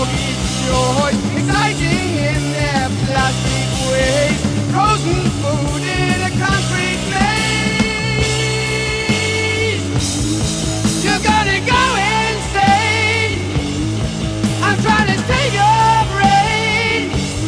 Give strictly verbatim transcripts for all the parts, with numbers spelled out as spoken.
doggy joy, exciting in their plastic ways, frozen food in a concrete maze. You're gonna go insane. I'm trying to take your brain.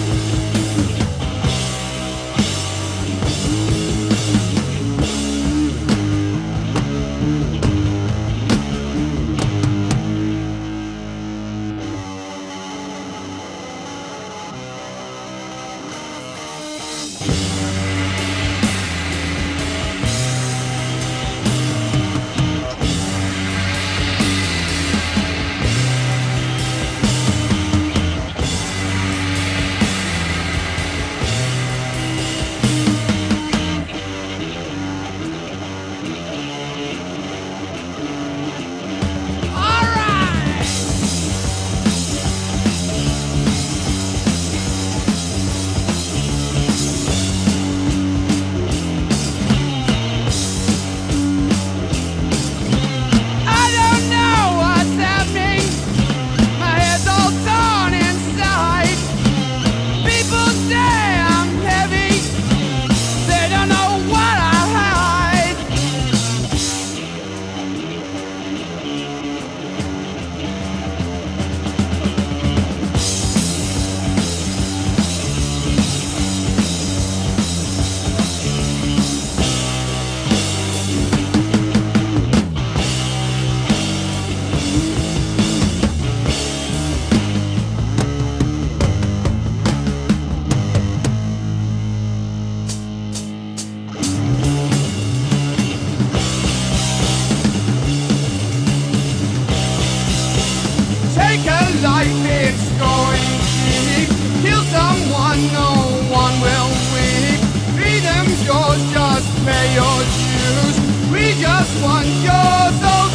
Take a life, it's going cheap. Kill someone, no one will weep. Freedom's yours, just pay your dues. We just want your soul.